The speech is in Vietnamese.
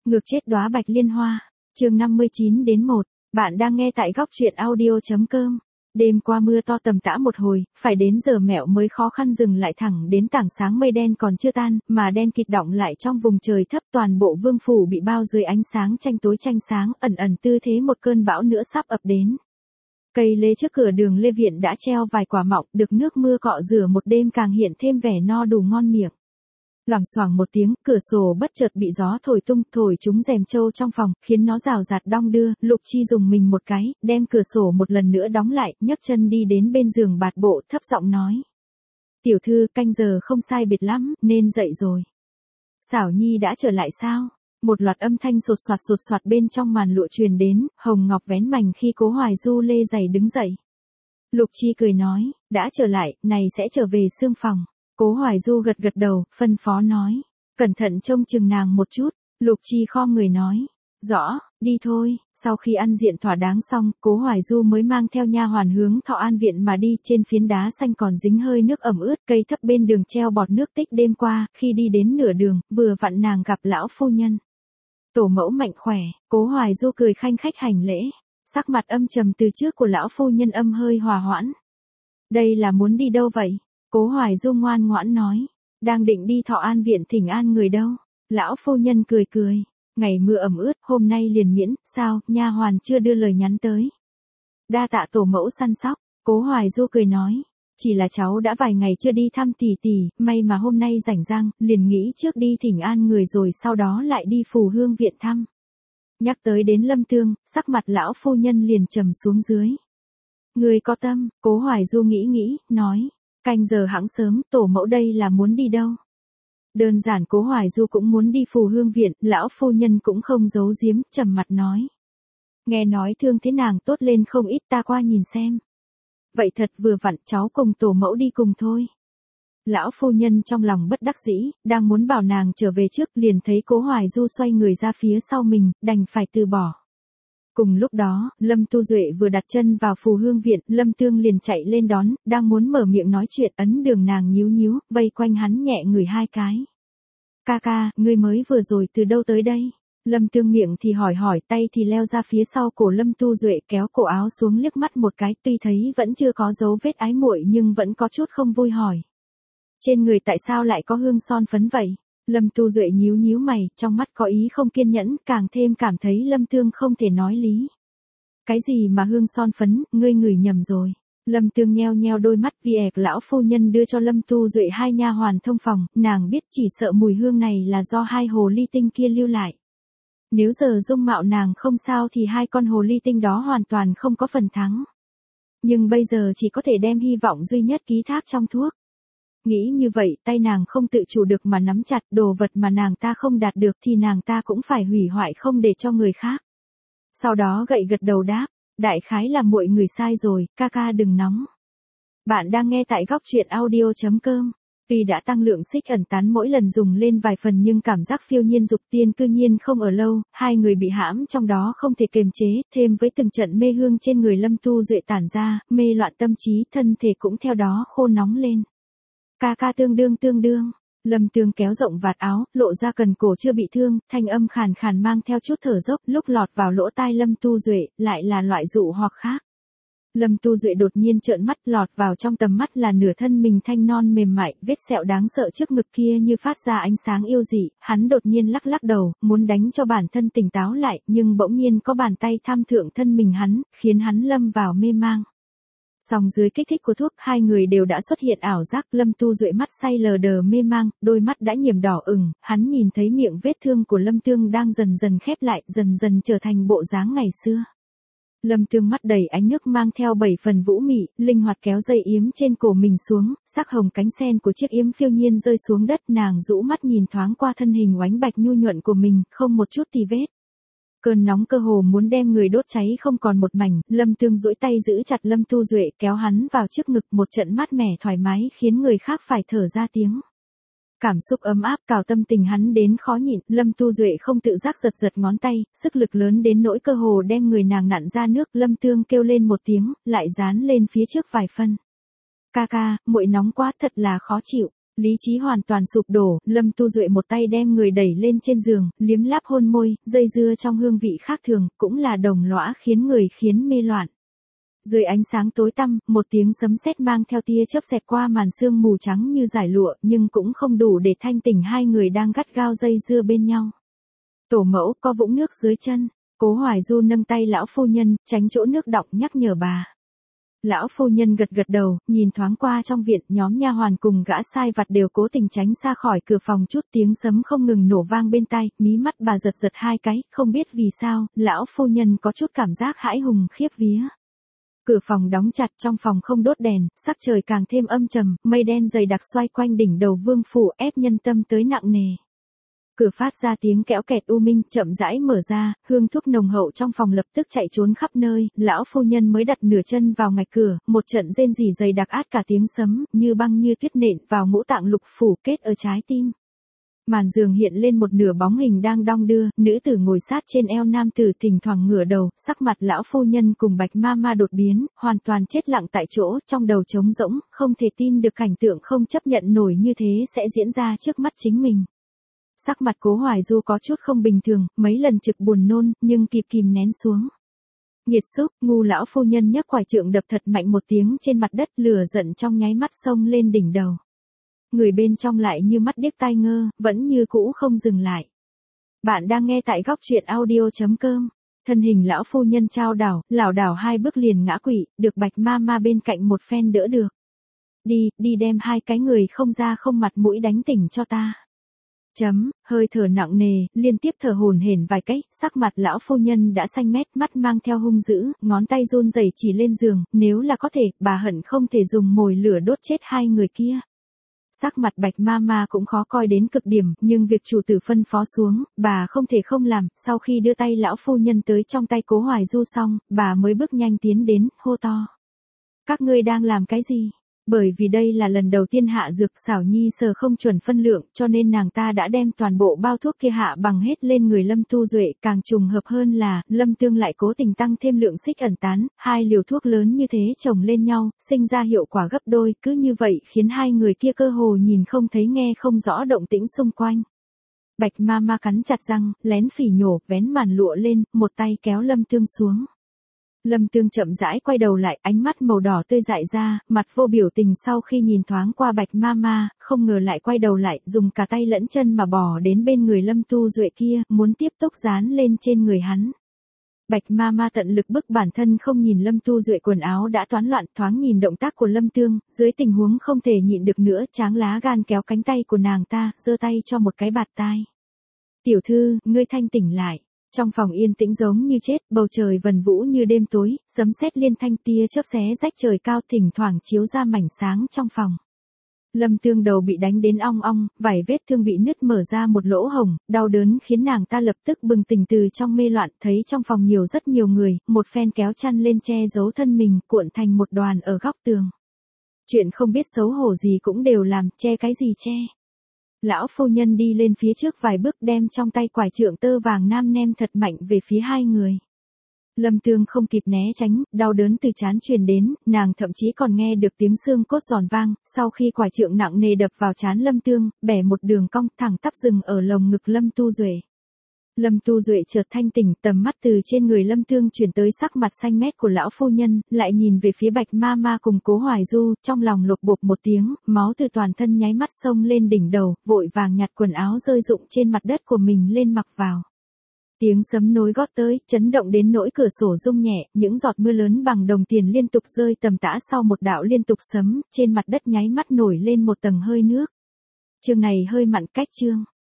Ngược chết đóa bạch liên hoa. Chương 59-1. Bạn đang nghe tại góc truyện audio.com. Đêm qua mưa to tầm tã một hồi, phải đến giờ mẹo mới khó khăn dừng lại thẳng đến tảng sáng mây đen còn chưa tan, mà đen kịt đọng lại trong vùng trời thấp, toàn bộ vương phủ bị bao dưới ánh sáng tranh tối tranh sáng, ẩn ẩn tư thế một cơn bão nữa sắp ập đến. Cây lê trước cửa đường Lê Viện đã treo vài quả mọng, được nước mưa cọ rửa một đêm càng hiện thêm vẻ no đủ ngon miệng. Loảng xoảng một tiếng, cửa sổ bất chợt bị gió thổi tung, thổi trúng rèm trâu trong phòng, khiến nó rào rạt đong đưa. Lục Chi dùng mình một cái, đem cửa sổ một lần nữa đóng lại, nhấc chân đi đến bên giường bạt bộ, thấp giọng nói: "Tiểu thư, canh giờ không sai biệt lắm, nên dậy rồi." "Xảo Nhi đã trở lại sao?" Một loạt âm thanh sột soạt bên trong màn lụa truyền đến, hồng ngọc vén mành khi Cố Hoài Du lê giày đứng dậy. Lục Chi cười nói: "Đã trở lại, này sẽ trở về xương phòng." Cố Hoài Du gật đầu, phân phó nói: "Cẩn thận trông chừng nàng một chút." Lục Chi khom người nói: "Rõ, đi thôi." Sau khi ăn diện thỏa đáng xong, Cố Hoài Du mới mang theo nha hoàn hướng Thọ An viện mà đi. Trên phiến đá xanh còn dính hơi nước ẩm ướt, cây thấp bên đường treo bọt nước tích đêm qua. Khi đi đến nửa đường, vừa vặn nàng gặp lão phu nhân. "Tổ mẫu mạnh khỏe." Cố Hoài Du cười khanh khách hành lễ. Sắc mặt âm trầm từ trước của lão phu nhân âm hơi hòa hoãn. "Đây là muốn đi đâu vậy?" Cố Hoài Du ngoan ngoãn nói: "Đang định đi Thọ An viện thỉnh an người đâu." Lão phu nhân cười: "Ngày mưa ẩm ướt, hôm nay liền miễn." "Sao, nha hoàn chưa đưa lời nhắn tới?" "Đa tạ tổ mẫu săn sóc." Cố Hoài Du cười nói: "Chỉ là cháu đã vài ngày chưa đi thăm tỷ tỷ, may mà hôm nay rảnh rang, liền nghĩ trước đi thỉnh an người rồi sau đó lại đi Phù Hương viện thăm." Nhắc tới đến Lâm Tương, sắc mặt lão phu nhân liền trầm xuống dưới. "Người có tâm." Cố Hoài Du nghĩ, nói: "Canh giờ hẵng sớm, tổ mẫu đây là muốn đi đâu?" Đơn giản Cố Hoài Du cũng muốn đi Phù Hương viện, lão phu nhân cũng không giấu giếm, trầm mặt nói: "Nghe nói thương thế nàng tốt lên không ít, ta qua nhìn xem." "Vậy thật vừa vặn, cháu cùng tổ mẫu đi cùng thôi." Lão phu nhân trong lòng bất đắc dĩ, đang muốn bảo nàng trở về trước, liền thấy Cố Hoài Du xoay người ra phía sau mình, đành phải từ bỏ. Cùng lúc đó, Lâm Tu Duệ vừa đặt chân vào Phù Hương viện, Lâm Tương liền chạy lên đón, đang muốn mở miệng nói chuyện, ấn đường nàng nhíu, vây quanh hắn nhẹ ngửi hai cái. "Ca, ngươi mới vừa rồi từ đâu tới đây?" Lâm Tương miệng thì hỏi, tay thì leo ra phía sau cổ Lâm Tu Duệ, kéo cổ áo xuống liếc mắt một cái, tuy thấy vẫn chưa có dấu vết ái muội nhưng vẫn có chút không vui hỏi: "Trên người tại sao lại có hương son phấn vậy?" Lâm Tu Duệ nhíu mày, trong mắt có ý không kiên nhẫn, càng thêm cảm thấy Lâm Tương không thể nói lý. "Cái gì mà hương son phấn, ngươi ngửi nhầm rồi." Lâm Tương nheo đôi mắt, vì lão phu nhân đưa cho Lâm Tu Duệ hai nha hoàn thông phòng, nàng biết chỉ sợ mùi hương này là do hai hồ ly tinh kia lưu lại. Nếu giờ dung mạo nàng không sao thì hai con hồ ly tinh đó hoàn toàn không có phần thắng. Nhưng bây giờ chỉ có thể đem hy vọng duy nhất ký thác trong thuốc. Nghĩ như vậy, tay nàng không tự chủ được mà nắm chặt, đồ vật mà nàng ta không đạt được thì nàng ta cũng phải hủy hoại không để cho người khác. Sau đó gật đầu đáp: "Đại khái là muội người sai rồi, ca đừng nóng." Bạn đang nghe tại góc truyện audio.com. Tuy đã tăng lượng xích ẩn tán mỗi lần dùng lên vài phần nhưng cảm giác phiêu nhiên dục tiên cư nhiên không ở lâu, hai người bị hãm trong đó không thể kiềm chế, thêm với từng trận mê hương trên người Lâm Tu Duệ tản ra, mê loạn tâm trí, thân thể cũng theo đó khô nóng lên. Ca tương đương. Lâm Tương kéo rộng vạt áo, lộ ra cần cổ chưa bị thương, thanh âm khàn mang theo chút thở dốc, lúc lọt vào lỗ tai Lâm Tu Duệ, lại là loại dụ hoặc khác. Lâm Tu Duệ đột nhiên trợn mắt, lọt vào trong tầm mắt là nửa thân mình thanh non mềm mại, vết sẹo đáng sợ trước ngực kia như phát ra ánh sáng yêu dị, hắn đột nhiên lắc đầu, muốn đánh cho bản thân tỉnh táo lại, nhưng bỗng nhiên có bàn tay tham thượng thân mình hắn, khiến hắn lâm vào mê mang. Song dưới kích thích của thuốc, hai người đều đã xuất hiện ảo giác. Lâm Tu Duệ mắt say lờ đờ mê mang, đôi mắt đã nhiễm đỏ ửng, hắn nhìn thấy miệng vết thương của Lâm Tương đang dần khép lại, dần trở thành bộ dáng ngày xưa. Lâm Tương mắt đầy ánh nước mang theo 7 phần vũ mị, linh hoạt kéo dây yếm trên cổ mình xuống, sắc hồng cánh sen của chiếc yếm phiêu nhiên rơi xuống đất, nàng rũ mắt nhìn thoáng qua thân hình oánh bạch nhu nhuận của mình, không một chút tì vết. Cơn nóng cơ hồ muốn đem người đốt cháy không còn một mảnh, Lâm Tương duỗi tay giữ chặt Lâm Tu Duệ, kéo hắn vào trước ngực, một trận mát mẻ thoải mái khiến người khác phải thở ra tiếng. Cảm xúc ấm áp cào tâm tình hắn đến khó nhịn, Lâm Tu Duệ không tự giác giật ngón tay, sức lực lớn đến nỗi cơ hồ đem người nàng nặn ra nước. Lâm Tương kêu lên một tiếng, lại dán lên phía trước vài phân. "Ca, muội nóng quá, thật là khó chịu." Lý trí hoàn toàn sụp đổ, Lâm Tu Duệ một tay đem người đẩy lên trên giường, liếm láp hôn môi, dây dưa trong hương vị khác thường, cũng là đồng lõa khiến mê loạn. Dưới ánh sáng tối tăm, một tiếng sấm sét mang theo tia chớp xẹt qua màn sương mù trắng như dải lụa, nhưng cũng không đủ để thanh tỉnh hai người đang gắt gao dây dưa bên nhau. Tổ mẫu, có vũng nước dưới chân. Cố Hoài Du nâng tay lão phu nhân, tránh chỗ nước đọng nhắc nhở bà. Lão phu nhân gật gật đầu, nhìn thoáng qua trong viện, nhóm nha hoàn cùng gã sai vặt đều cố tình tránh xa khỏi cửa phòng chút, tiếng sấm không ngừng nổ vang bên tai, mí mắt bà giật giật hai cái, không biết vì sao, lão phu nhân có chút cảm giác hãi hùng khiếp vía. Cửa phòng đóng chặt, trong phòng không đốt đèn, sắc trời càng thêm âm trầm, mây đen dày đặc xoay quanh đỉnh đầu vương phủ, ép nhân tâm tới nặng nề. Cửa phát ra tiếng kéo kẹt u minh, chậm rãi mở ra, hương thuốc nồng hậu trong phòng lập tức chạy trốn khắp nơi, lão phu nhân mới đặt nửa chân vào ngạch cửa, một trận rên rỉ dày đặc át cả tiếng sấm, như băng như tuyết nện vào ngũ tạng lục phủ kết ở trái tim. Màn giường hiện lên một nửa bóng hình đang đong đưa, nữ tử ngồi sát trên eo nam tử thỉnh thoảng ngửa đầu, sắc mặt lão phu nhân cùng Bạch Mama đột biến, hoàn toàn chết lặng tại chỗ, trong đầu trống rỗng, không thể tin được cảnh tượng không chấp nhận nổi như thế sẽ diễn ra trước mắt chính mình. Sắc mặt Cố Hoài Du có chút không bình thường, mấy lần trực buồn nôn, nhưng kịp kìm nén xuống. Nghiệt xúc, ngu lão phu nhân nhấc quải trượng đập thật mạnh một tiếng trên mặt đất, lửa giận trong nháy mắt xông lên đỉnh đầu. Người bên trong lại như mắt điếc tai ngơ, vẫn như cũ không dừng lại. Bạn đang nghe tại góc truyện audio.com. Thân hình lão phu nhân trao đảo, lảo đảo hai bước liền ngã quỵ, được Bạch Mama bên cạnh một phen đỡ được. Đi đem hai cái người không da không mặt mũi đánh tỉnh cho ta. Hơi thở nặng nề, liên tiếp thở hổn hển vài cái, sắc mặt lão phu nhân đã xanh mét, mắt mang theo hung dữ, ngón tay run rẩy chỉ lên giường, nếu là có thể, bà hận không thể dùng mồi lửa đốt chết hai người kia. Sắc mặt Bạch Mama cũng khó coi đến cực điểm, nhưng việc chủ tử phân phó xuống, bà không thể không làm, sau khi đưa tay lão phu nhân tới trong tay Cố Hoài Du xong, bà mới bước nhanh tiến đến, hô to. Các ngươi đang làm cái gì? Bởi vì đây là lần đầu tiên hạ dược, xảo nhi sờ không chuẩn phân lượng, cho nên nàng ta đã đem toàn bộ bao thuốc kia hạ bằng hết lên người Lâm Tu Duệ, càng trùng hợp hơn là, Lâm Tương lại cố tình tăng thêm lượng xích ẩn tán, hai liều thuốc lớn như thế chồng lên nhau, sinh ra hiệu quả gấp đôi, cứ như vậy khiến hai người kia cơ hồ nhìn không thấy nghe không rõ động tĩnh xung quanh. Bạch Mama cắn chặt răng, lén phỉ nhổ, vén màn lụa lên, một tay kéo Lâm Tương xuống. Lâm Tương chậm rãi quay đầu lại, ánh mắt màu đỏ tươi dại ra, mặt vô biểu tình sau khi nhìn thoáng qua Bạch Mama, không ngờ lại quay đầu lại, dùng cả tay lẫn chân mà bò đến bên người Lâm Tu Duệ kia, muốn tiếp tục dán lên trên người hắn. Bạch Mama tận lực bức bản thân không nhìn Lâm Tu Duệ quần áo đã toán loạn, thoáng nhìn động tác của Lâm Tương, dưới tình huống không thể nhịn được nữa, tráng lá gan kéo cánh tay của nàng ta, giơ tay cho một cái bạt tai. Tiểu thư, ngươi thanh tỉnh lại. Trong phòng yên tĩnh giống như chết, bầu trời vần vũ như đêm tối, sấm sét liên thanh, tia chớp xé rách trời cao, thỉnh thoảng chiếu ra mảnh sáng trong phòng. Lâm Tương đầu bị đánh đến ong ong, vài vết thương bị nứt mở ra một lỗ hổng, đau đớn khiến nàng ta lập tức bừng tỉnh từ trong mê loạn, thấy trong phòng rất nhiều người, một phen kéo chăn lên che giấu thân mình, cuộn thành một đoàn ở góc tường. Chuyện không biết xấu hổ gì cũng đều làm, che cái gì che. Lão phu nhân đi lên phía trước vài bước, đem trong tay quải trượng tơ vàng nam nem thật mạnh về phía hai người. Lâm Tương không kịp né tránh, đau đớn từ trán truyền đến, nàng thậm chí còn nghe được tiếng xương cốt giòn vang, sau khi quải trượng nặng nề đập vào trán Lâm Tương, bẻ một đường cong thẳng tắp dừng ở lồng ngực Lâm Tu Duệ. Lâm Tu Duệ chợt thanh tỉnh, tầm mắt từ trên người Lâm Tương chuyển tới sắc mặt xanh mét của lão phu nhân, lại nhìn về phía Bạch Mama cùng Cố Hoài Du, trong lòng lột bột một tiếng, máu từ toàn thân nháy mắt xông lên đỉnh đầu, vội vàng nhặt quần áo rơi rụng trên mặt đất của mình lên mặc vào. Tiếng sấm nối gót tới, chấn động đến nỗi cửa sổ rung nhẹ, những giọt mưa lớn bằng đồng tiền liên tục rơi tầm tã sau một đạo liên tục sấm, trên mặt đất nháy mắt nổi lên một tầng hơi nước. Chương này hơi mặn cách chương.